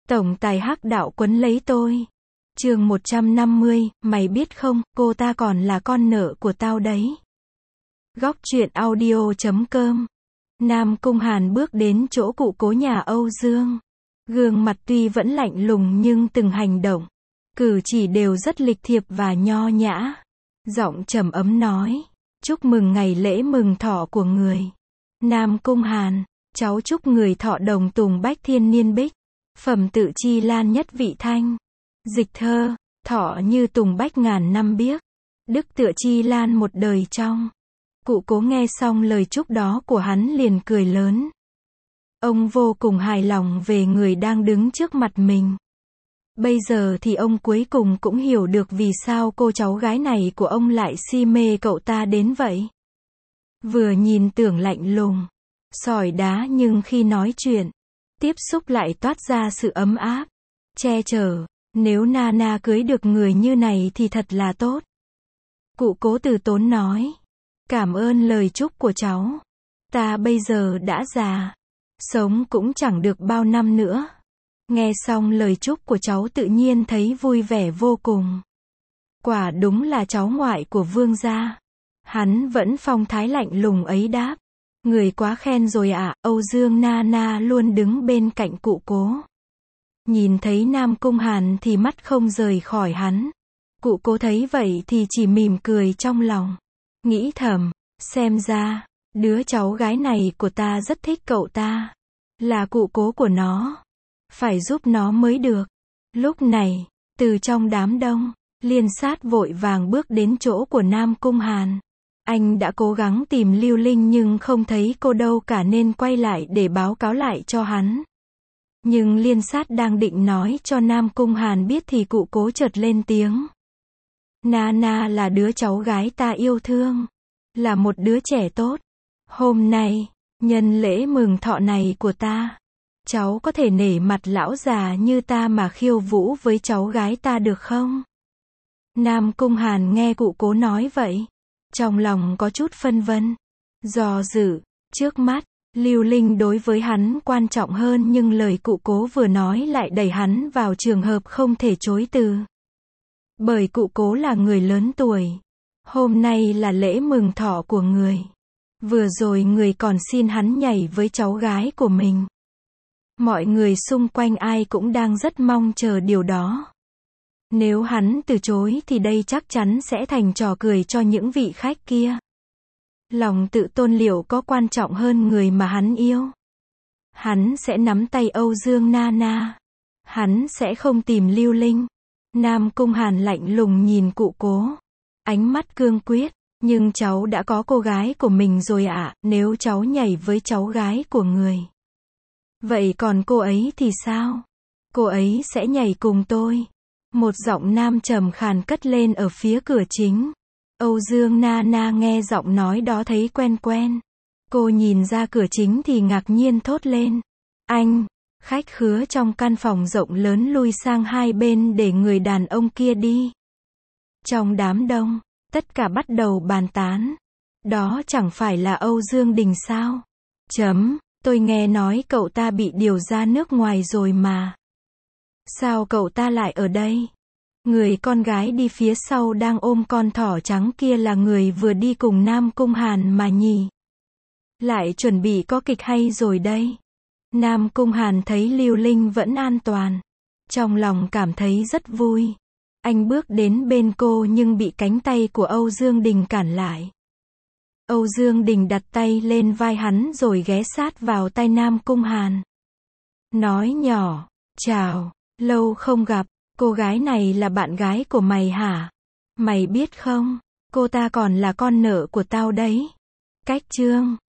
Tổng tài hắc đạo quấn lấy tôi. Chương 150, mày biết không, cô ta còn là con nợ của tao đấy. Góc truyện audio.com. Nam Cung Hàn bước đến chỗ cụ cố nhà Âu Dương. Gương mặt tuy vẫn lạnh lùng nhưng từng hành động, cử chỉ đều rất lịch thiệp và nho nhã. Giọng trầm ấm nói, chúc mừng ngày lễ mừng thọ của người. Nam Cung Hàn, cháu chúc người thọ đồng tùng bách thiên niên bích. Phẩm tự chi lan nhất vị thanh. Dịch thơ, thọ như tùng bách ngàn năm biếc. Đức tựa chi lan một đời trong. Cụ cố nghe xong lời chúc đó của hắn liền cười lớn. Ông vô cùng hài lòng về người đang đứng trước mặt mình. Bây giờ thì ông cuối cùng cũng hiểu được vì sao cô cháu gái này của ông lại si mê cậu ta đến vậy. Vừa nhìn tưởng lạnh lùng, sỏi đá nhưng khi nói chuyện, tiếp xúc lại toát ra sự ấm áp, che chở. Nếu Nana cưới được người như này thì thật là tốt. Cụ cố từ tốn nói. Cảm ơn lời chúc của cháu. Ta bây giờ đã già, sống cũng chẳng được bao năm nữa. Nghe xong lời chúc của cháu tự nhiên thấy vui vẻ vô cùng. Quả đúng là cháu ngoại của vương gia. Hắn vẫn phong thái lạnh lùng ấy đáp. Người quá khen rồi ạ. Âu Dương Nana luôn đứng bên cạnh cụ cố. Nhìn thấy Nam Cung Hàn thì mắt không rời khỏi hắn. Cụ cố thấy vậy thì chỉ mỉm cười trong lòng. Nghĩ thầm, xem ra, đứa cháu gái này của ta rất thích cậu ta. Là cụ cố của nó. Phải giúp nó mới được. Lúc này, từ trong đám đông, Liên Sát vội vàng bước đến chỗ của Nam Cung Hàn. Anh đã cố gắng tìm Lưu Linh nhưng không thấy cô đâu cả nên quay lại để báo cáo lại cho hắn. Nhưng Liên Sát đang định nói cho Nam Cung Hàn biết thì cụ cố chợt lên tiếng. Nana là đứa cháu gái ta yêu thương. Là một đứa trẻ tốt. Hôm nay, nhân lễ mừng thọ này của ta, cháu có thể nể mặt lão già như ta mà khiêu vũ với cháu gái ta được không? Nam Cung Hàn nghe cụ cố nói vậy, trong lòng có chút phân vân, do dự. Trước mắt, Lưu Linh đối với hắn quan trọng hơn nhưng lời cụ cố vừa nói lại đẩy hắn vào trường hợp không thể chối từ. Bởi cụ cố là người lớn tuổi. Hôm nay là lễ mừng thọ của người. Vừa rồi người còn xin hắn nhảy với cháu gái của mình. Mọi người xung quanh ai cũng đang rất mong chờ điều đó. Nếu hắn từ chối thì đây chắc chắn sẽ thành trò cười cho những vị khách kia. Lòng tự tôn liệu có quan trọng hơn người mà hắn yêu. Hắn sẽ nắm tay Âu Dương Nana. Hắn sẽ không tìm Lưu Linh. Nam Cung Hàn lạnh lùng nhìn cụ cố. Ánh mắt cương quyết. Nhưng cháu đã có cô gái của mình rồi ạ. Nếu cháu nhảy với cháu gái của người, vậy còn cô ấy thì sao? Cô ấy sẽ nhảy cùng tôi. Một giọng nam trầm khàn cất lên ở phía cửa chính. Âu Dương Nana nghe giọng nói đó thấy quen quen. Cô nhìn ra cửa chính thì ngạc nhiên thốt lên. Anh! Khách khứa trong căn phòng rộng lớn lui sang hai bên để người đàn ông kia đi. Trong đám đông, tất cả bắt đầu bàn tán. Đó chẳng phải là Âu Dương Đình sao? Tôi nghe nói cậu ta bị điều ra nước ngoài rồi mà. Sao cậu ta lại ở đây? Người con gái đi phía sau đang ôm con thỏ trắng kia là người vừa đi cùng Nam Cung Hàn mà nhỉ? Lại chuẩn bị có kịch hay rồi đây. Nam Cung Hàn thấy Lưu Linh vẫn an toàn. Trong lòng cảm thấy rất vui. Anh bước đến bên cô nhưng bị cánh tay của Âu Dương Đình cản lại. Âu Dương Đình đặt tay lên vai hắn rồi ghé sát vào tai Nam Cung Hàn. Nói nhỏ, chào, lâu không gặp, cô gái này là bạn gái của mày hả? Mày biết không, cô ta còn là con nợ của tao đấy. Cách chương